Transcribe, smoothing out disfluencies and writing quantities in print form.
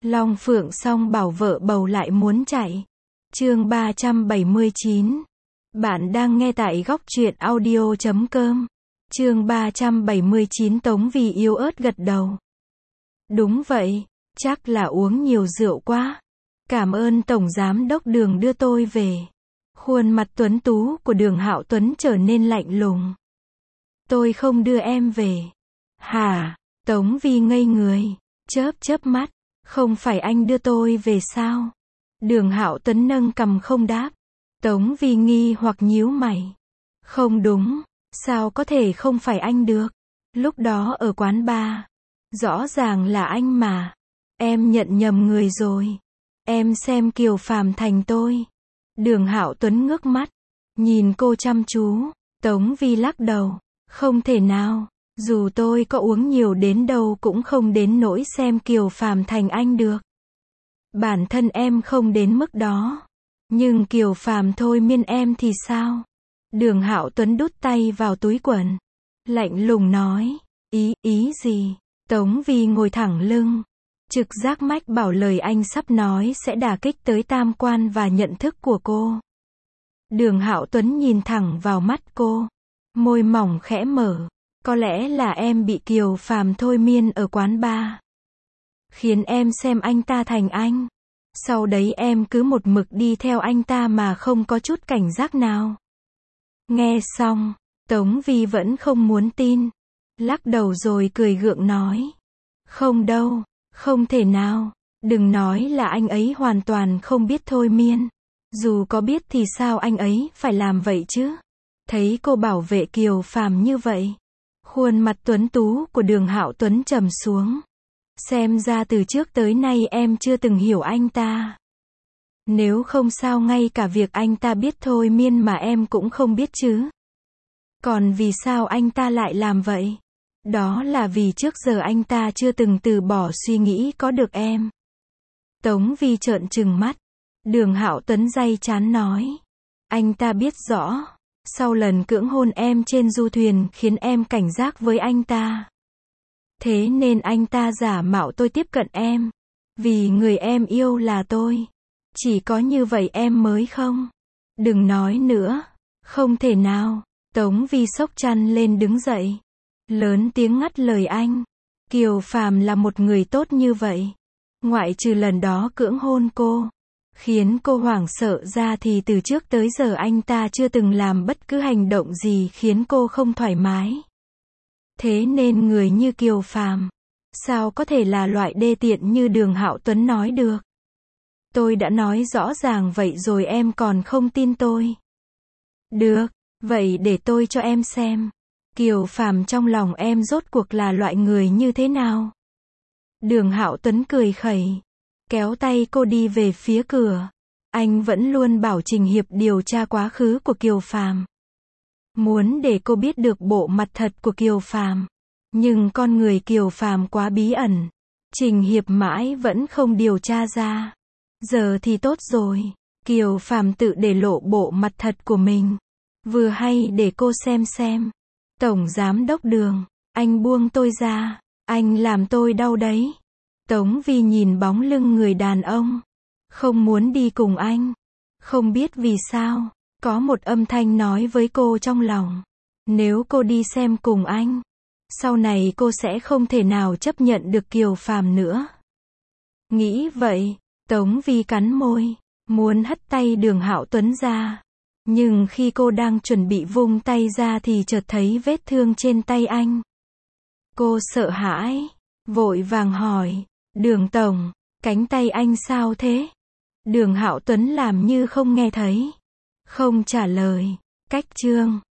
Long Phượng song bảo vợ bầu lại muốn chạy. Chương 379. Bạn đang nghe tại góc truyện audio.com. Chương 379 Tống Vi yếu ớt gật đầu. Đúng vậy, chắc là uống nhiều rượu quá. Cảm ơn Tổng Giám đốc Đường đưa tôi về. Khuôn mặt tuấn tú của Đường Hạo Tuấn trở nên lạnh lùng. Tôi không đưa em về. Hả? Tống Vi ngây người, chớp mắt. Không phải anh đưa tôi về sao? Đường Hạo Tuấn nâng cằm không đáp. Tống Vi nghi hoặc nhíu mày. Không đúng, sao có thể không phải anh được? Lúc đó ở quán bar, rõ ràng là anh mà. Em nhận nhầm người rồi. Em xem Kiều Phàm thành tôi. Đường Hạo Tuấn ngước mắt, nhìn cô chăm chú. Tống Vi lắc đầu. Không thể nào, dù tôi có uống nhiều đến đâu cũng không đến nỗi xem Kiều Phàm thành anh được. Bản thân em không đến mức đó. Nhưng Kiều Phàm thôi miên em thì sao? Đường Hạo Tuấn đút tay vào túi quần. Lạnh lùng nói. Ý gì? Tống Vi ngồi thẳng lưng. Trực giác mách bảo lời anh sắp nói sẽ đả kích tới tam quan và nhận thức của cô. Đường Hạo Tuấn nhìn thẳng vào mắt cô. Môi mỏng khẽ mở. Có lẽ là em bị Kiều Phàm thôi miên ở quán bar. Khiến em xem anh ta thành anh. Sau đấy em cứ một mực đi theo anh ta mà không có chút cảnh giác nào. Nghe xong, Tống Vi vẫn không muốn tin. Lắc đầu rồi cười gượng nói. Không đâu, không thể nào. Đừng nói là anh ấy hoàn toàn không biết thôi miên. Dù có biết thì sao anh ấy phải làm vậy chứ? Thấy cô bảo vệ Kiều Phàm như vậy. Khuôn mặt tuấn tú của Đường Hạo Tuấn trầm xuống. Xem ra từ trước tới nay em chưa từng hiểu anh ta. Nếu không sao ngay cả việc anh ta biết thôi miên mà em cũng không biết chứ. Còn vì sao anh ta lại làm vậy? Đó là vì trước giờ anh ta chưa từng từ bỏ suy nghĩ có được em. Tống Vi trợn trừng mắt. Đường Hạo Tuấn day chán nói. Anh ta biết rõ. Sau lần cưỡng hôn em trên du thuyền khiến em cảnh giác với anh ta. Thế nên anh ta giả mạo tôi tiếp cận em. Vì người em yêu là tôi. Chỉ có như vậy em mới không? Đừng nói nữa. Không thể nào. Tống Vi xốc chăn lên đứng dậy. Lớn tiếng ngắt lời anh. Kiều Phàm là một người tốt như vậy. Ngoại trừ lần đó cưỡng hôn cô. Khiến cô hoảng sợ ra thì từ trước tới giờ anh ta chưa từng làm bất cứ hành động gì khiến cô không thoải mái. Thế nên người như Kiều Phàm, sao có thể là loại đê tiện như Đường Hạo Tuấn nói được? Tôi đã nói rõ ràng vậy rồi em còn không tin tôi. Được, vậy để tôi cho em xem. Kiều Phàm trong lòng em rốt cuộc là loại người như thế nào? Đường Hạo Tuấn cười khẩy. Kéo tay cô đi về phía cửa. Anh vẫn luôn bảo Trình Hiệp điều tra quá khứ của Kiều Phàm. Muốn để cô biết được bộ mặt thật của Kiều Phàm. Nhưng con người Kiều Phàm quá bí ẩn. Trình Hiệp mãi vẫn không điều tra ra. Giờ thì tốt rồi. Kiều Phàm tự để lộ bộ mặt thật của mình. Vừa hay để cô xem. Tổng Giám đốc Đường, anh buông tôi ra. Anh làm tôi đau đấy. Tống Vi nhìn bóng lưng người đàn ông. Không muốn đi cùng anh. Không biết vì sao. Có một âm thanh nói với cô trong lòng. Nếu cô đi xem cùng anh, sau này cô sẽ không thể nào chấp nhận được Kiều Phàm nữa. Nghĩ vậy, Tống Vi cắn môi. Muốn hất tay Đường Hạo Tuấn ra. Nhưng khi cô đang chuẩn bị vung tay ra thì chợt thấy vết thương trên tay anh. Cô sợ hãi. Vội vàng hỏi. Đường Tổng, cánh tay anh sao thế? Đường Hạo Tuấn làm như không nghe thấy. Không trả lời. Cách chương